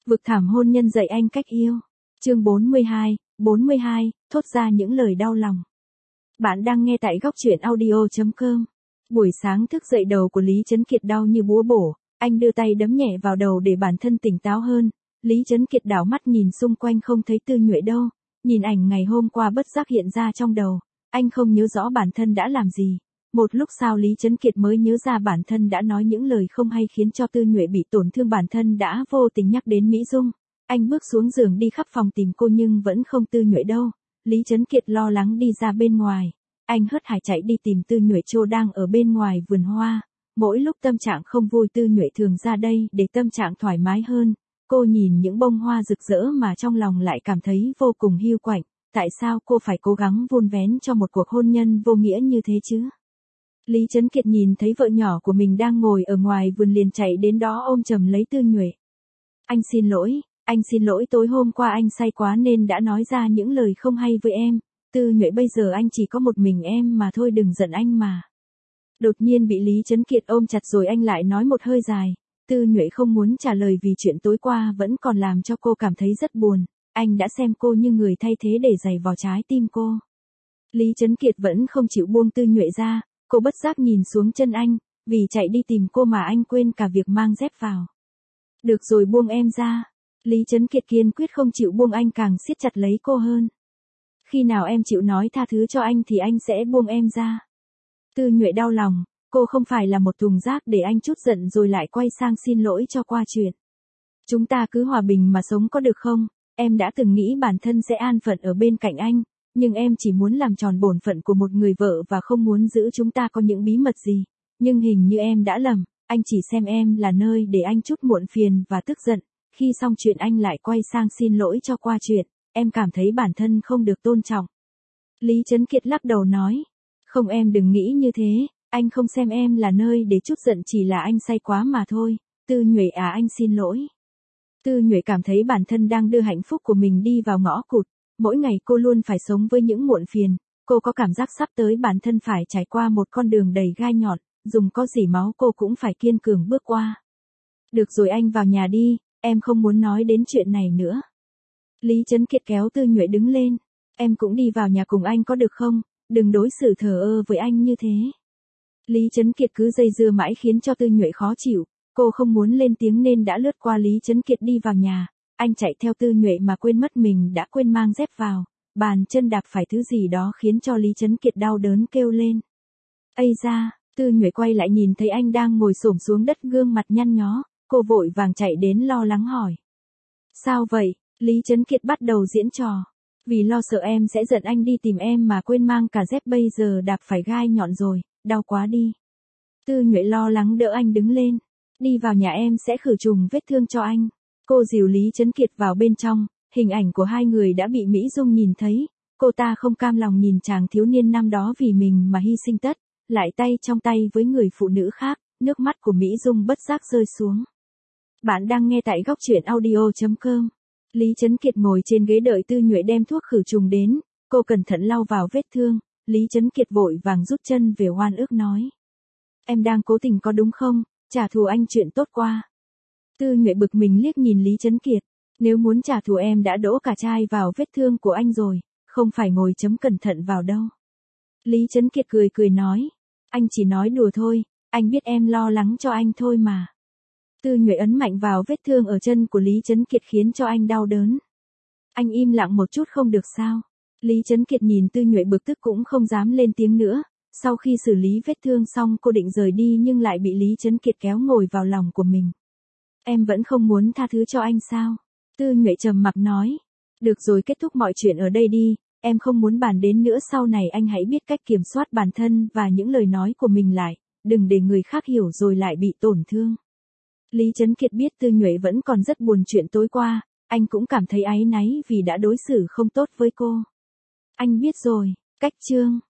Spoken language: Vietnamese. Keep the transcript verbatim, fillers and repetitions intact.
Vực thảm hôn nhân dạy anh cách yêu. Chương bốn mươi hai, bốn mươi hai, thốt ra những lời đau lòng. Bạn đang nghe tại góc truyện audio chấm com. Buổi sáng thức dậy đầu của Lý Trấn Kiệt đau như búa bổ, anh đưa tay đấm nhẹ vào đầu để bản thân tỉnh táo hơn. Lý Trấn Kiệt đảo mắt nhìn xung quanh không thấy Tư Nhuệ đâu, nhìn ảnh ngày hôm qua bất giác hiện ra trong đầu, anh không nhớ rõ bản thân đã làm gì. Một lúc sau Lý Trấn Kiệt mới nhớ ra bản thân đã nói những lời không hay khiến cho Tư Nhuệ bị tổn thương, bản thân đã vô tình nhắc đến Mỹ Dung. Anh bước xuống giường đi khắp phòng tìm cô nhưng vẫn không Tư Nhuệ đâu. Lý Trấn Kiệt lo lắng đi ra bên ngoài. Anh hớt hải chạy đi tìm Tư Nhuệ Trô đang ở bên ngoài vườn hoa. Mỗi lúc tâm trạng không vui Tư Nhuệ thường ra đây để tâm trạng thoải mái hơn. Cô nhìn những bông hoa rực rỡ mà trong lòng lại cảm thấy vô cùng hiu quạnh. Tại sao cô phải cố gắng vun vén cho một cuộc hôn nhân vô nghĩa như thế chứ? Lý Trấn Kiệt nhìn thấy vợ nhỏ của mình đang ngồi ở ngoài vườn liền chạy đến đó ôm chầm lấy Tư Nhuệ. Anh xin lỗi, anh xin lỗi tối hôm qua anh say quá nên đã nói ra những lời không hay với em. Tư Nhuệ bây giờ anh chỉ có một mình em mà thôi, đừng giận anh mà. Đột nhiên bị Lý Trấn Kiệt ôm chặt rồi anh lại nói một hơi dài. Tư Nhuệ không muốn trả lời vì chuyện tối qua vẫn còn làm cho cô cảm thấy rất buồn. Anh đã xem cô như người thay thế để giày vò trái tim cô. Lý Trấn Kiệt vẫn không chịu buông Tư Nhuệ ra. Cô bất giác nhìn xuống chân anh, vì chạy đi tìm cô mà anh quên cả việc mang dép vào. Được rồi, buông em ra. Lý Trấn Kiệt kiên quyết không chịu buông, anh càng siết chặt lấy cô hơn. Khi nào em chịu nói tha thứ cho anh thì anh sẽ buông em ra. Tư Nhuệ đau lòng, cô không phải là một thùng rác để anh chút giận rồi lại quay sang xin lỗi cho qua chuyện. Chúng ta cứ hòa bình mà sống có được không? Em đã từng nghĩ bản thân sẽ an phận ở bên cạnh anh. Nhưng em chỉ muốn làm tròn bổn phận của một người vợ và không muốn giữ chúng ta có những bí mật gì. Nhưng hình như em đã lầm, anh chỉ xem em là nơi để anh chút muộn phiền và tức giận. Khi xong chuyện anh lại quay sang xin lỗi cho qua chuyện, em cảm thấy bản thân không được tôn trọng. Lý Trấn Kiệt lắc đầu nói, không, em đừng nghĩ như thế, anh không xem em là nơi để chút giận, chỉ là anh say quá mà thôi. Tư Nhuệ à, anh xin lỗi. Tư Nhuệ cảm thấy bản thân đang đưa hạnh phúc của mình đi vào ngõ cụt. Mỗi ngày cô luôn phải sống với những muộn phiền, cô có cảm giác sắp tới bản thân phải trải qua một con đường đầy gai nhọn, dùng có dỉ máu cô cũng phải kiên cường bước qua. Được rồi, anh vào nhà đi, em không muốn nói đến chuyện này nữa. Lý Trấn Kiệt kéo Tư Nhuệ đứng lên, em cũng đi vào nhà cùng anh có được không, đừng đối xử thờ ơ với anh như thế. Lý Trấn Kiệt cứ dây dưa mãi khiến cho Tư Nhuệ khó chịu, cô không muốn lên tiếng nên đã lướt qua Lý Trấn Kiệt đi vào nhà. Anh chạy theo Tư Nhuệ mà quên mất mình đã quên mang dép vào, bàn chân đạp phải thứ gì đó khiến cho Lý Trấn Kiệt đau đớn kêu lên. Ây da, Tư Nhuệ quay lại nhìn thấy anh đang ngồi xổm xuống đất, gương mặt nhăn nhó, cô vội vàng chạy đến lo lắng hỏi. Sao vậy? Lý Trấn Kiệt bắt đầu diễn trò. Vì lo sợ em sẽ giận anh đi tìm em mà quên mang cả dép, bây giờ đạp phải gai nhọn rồi, đau quá đi. Tư Nhuệ lo lắng đỡ anh đứng lên. Đi vào nhà, em sẽ khử trùng vết thương cho anh. Cô dìu Lý Trấn Kiệt vào bên trong, hình ảnh của hai người đã bị Mỹ Dung nhìn thấy. Cô ta không cam lòng nhìn chàng thiếu niên năm đó vì mình mà hy sinh tất, lại tay trong tay với người phụ nữ khác, nước mắt của Mỹ Dung bất giác rơi xuống. Bạn đang nghe tại góc truyện audio chấm com. Lý Trấn Kiệt ngồi trên ghế đợi Tư Nhuệ đem thuốc khử trùng đến, cô cẩn thận lau vào vết thương, Lý Trấn Kiệt vội vàng rút chân về oan ức nói. Em đang cố tình có đúng không, trả thù anh chuyện tốt qua. Tư Nhuệ bực mình liếc nhìn Lý Trấn Kiệt, nếu muốn trả thù em đã đổ cả chai vào vết thương của anh rồi, không phải ngồi chấm cẩn thận vào đâu. Lý Trấn Kiệt cười cười nói, anh chỉ nói đùa thôi, anh biết em lo lắng cho anh thôi mà. Tư Nhuệ ấn mạnh vào vết thương ở chân của Lý Trấn Kiệt khiến cho anh đau đớn. Anh im lặng một chút không được sao? Lý Trấn Kiệt nhìn Tư Nhuệ bực tức cũng không dám lên tiếng nữa. Sau khi xử lý vết thương xong cô định rời đi nhưng lại bị Lý Trấn Kiệt kéo ngồi vào lòng của mình. Em vẫn không muốn tha thứ cho anh sao? Tư Nhuệ trầm mặc nói. Được rồi, kết thúc mọi chuyện ở đây đi, em không muốn bàn đến nữa, sau này anh hãy biết cách kiểm soát bản thân và những lời nói của mình lại, đừng để người khác hiểu rồi lại bị tổn thương. Lý Trấn Kiệt biết Tư Nhuệ vẫn còn rất buồn chuyện tối qua, anh cũng cảm thấy áy náy vì đã đối xử không tốt với cô. Anh biết rồi, cách chương.